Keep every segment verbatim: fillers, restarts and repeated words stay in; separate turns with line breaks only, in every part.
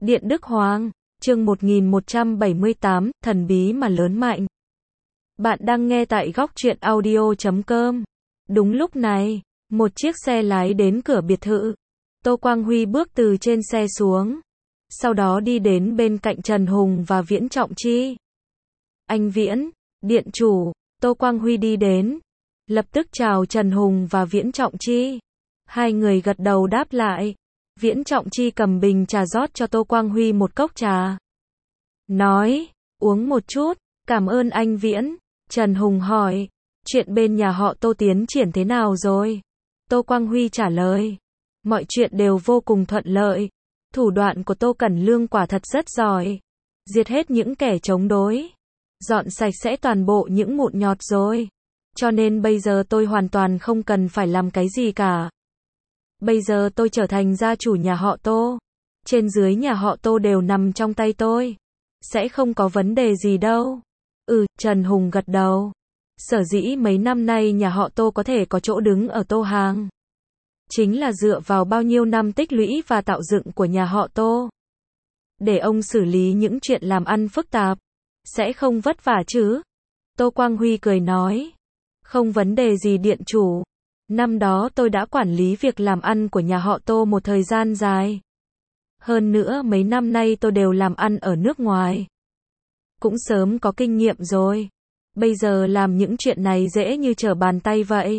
Điện Đức Hoàng, chương một nghìn một trăm bảy mươi tám, thần bí mà lớn mạnh. Bạn đang nghe tại góc truyện audio chấm com. Đúng lúc này, một chiếc xe lái đến cửa biệt thự. Tô Quang Huy bước từ trên xe xuống, sau đó đi đến bên cạnh Trần Hùng và Viễn Trọng Chi. Anh Viễn, điện chủ. Tô Quang Huy đi đến, lập tức chào Trần Hùng và Viễn Trọng Chi. Hai người gật đầu đáp lại. Viễn Trọng Chi cầm bình trà rót cho Tô Quang Huy một cốc trà. Nói, uống một chút, cảm ơn anh Viễn. Trần Hùng hỏi, chuyện bên nhà họ Tô tiến triển thế nào rồi? Tô Quang Huy trả lời, mọi chuyện đều vô cùng thuận lợi. Thủ đoạn của Tô Cẩn Lương quả thật rất giỏi. Diệt hết những kẻ chống đối. Dọn sạch sẽ toàn bộ những mụn nhọt rồi. Cho nên bây giờ tôi hoàn toàn không cần phải làm cái gì cả. Bây giờ tôi trở thành gia chủ nhà họ Tô. Trên dưới nhà họ Tô đều nằm trong tay tôi. Sẽ không có vấn đề gì đâu. Ừ, Trần Hùng gật đầu. Sở dĩ mấy năm nay nhà họ Tô có thể có chỗ đứng ở Tô Hàng. Chính là dựa vào bao nhiêu năm tích lũy và tạo dựng của nhà họ Tô. Để ông xử lý những chuyện làm ăn phức tạp. Sẽ không vất vả chứ? Tô Quang Huy cười nói. Không vấn đề gì điện chủ. Năm đó tôi đã quản lý việc làm ăn của nhà họ Tô một thời gian dài. Hơn nữa mấy năm nay tôi đều làm ăn ở nước ngoài. Cũng sớm có kinh nghiệm rồi. Bây giờ làm những chuyện này dễ như trở bàn tay vậy.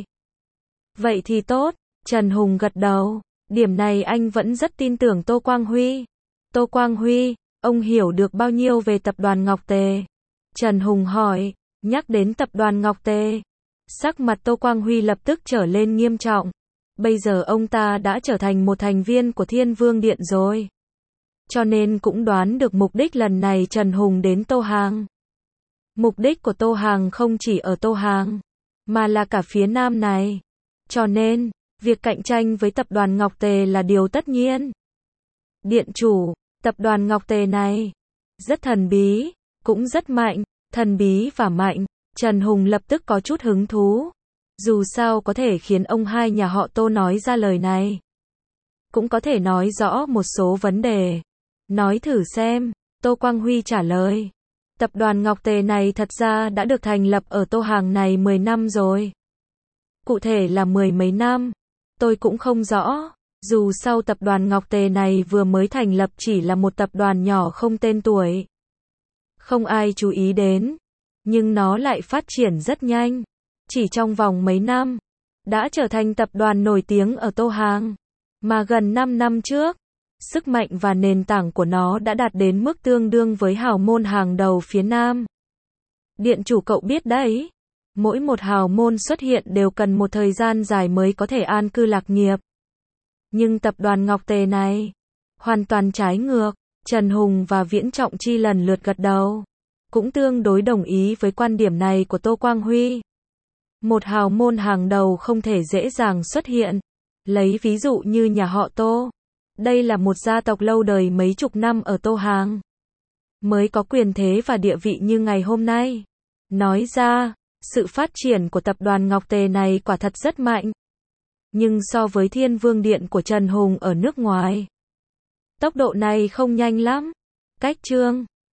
Vậy thì tốt, Trần Hùng gật đầu. Điểm này anh vẫn rất tin tưởng Tô Quang Huy. Tô Quang Huy, ông hiểu được bao nhiêu về tập đoàn Ngọc Tề? Trần Hùng hỏi, nhắc đến tập đoàn Ngọc Tề. Sắc mặt Tô Quang Huy lập tức trở lên nghiêm trọng. Bây giờ ông ta đã trở thành một thành viên của Thiên Vương Điện rồi. Cho nên cũng đoán được mục đích lần này Trần Hùng đến Tô Hàng. Mục đích của Tô Hàng không chỉ ở Tô Hàng, mà là cả phía Nam này. Cho nên, việc cạnh tranh với tập đoàn Ngọc Tề là điều tất nhiên. Điện chủ, tập đoàn Ngọc Tề này, rất thần bí, cũng rất mạnh, thần bí và mạnh. Trần Hùng lập tức có chút hứng thú. Dù sao có thể khiến ông hai nhà họ Tô nói ra lời này. Cũng có thể nói rõ một số vấn đề. Nói thử xem, Tô Quang Huy trả lời. Tập đoàn Ngọc Tề này thật ra đã được thành lập ở Tô Hàng này mười năm rồi. Cụ thể là mười mấy năm, tôi cũng không rõ. Dù sao tập đoàn Ngọc Tề này vừa mới thành lập chỉ là một tập đoàn nhỏ không tên tuổi. Không ai chú ý đến. Nhưng nó lại phát triển rất nhanh. Chỉ trong vòng mấy năm, đã trở thành tập đoàn nổi tiếng ở Tô Hàng. Mà gần năm năm trước, sức mạnh và nền tảng của nó đã đạt đến mức tương đương với hào môn hàng đầu phía Nam. Điện chủ cậu biết đấy, mỗi một hào môn xuất hiện đều cần một thời gian dài mới có thể an cư lạc nghiệp. Nhưng tập đoàn Ngọc Tề này, hoàn toàn trái ngược. Trần Hùng và Viễn Trọng Chi lần lượt gật đầu. Cũng tương đối đồng ý với quan điểm này của Tô Quang Huy. Một hào môn hàng đầu không thể dễ dàng xuất hiện. Lấy ví dụ như nhà họ Tô. Đây là một gia tộc lâu đời mấy chục năm ở Tô Hàng. Mới có quyền thế và địa vị như ngày hôm nay. Nói ra, sự phát triển của tập đoàn Ngọc Tề này quả thật rất mạnh. Nhưng so với Thiên Vương Điện của Trần Hùng ở nước ngoài, tốc độ này không nhanh lắm. Cách chương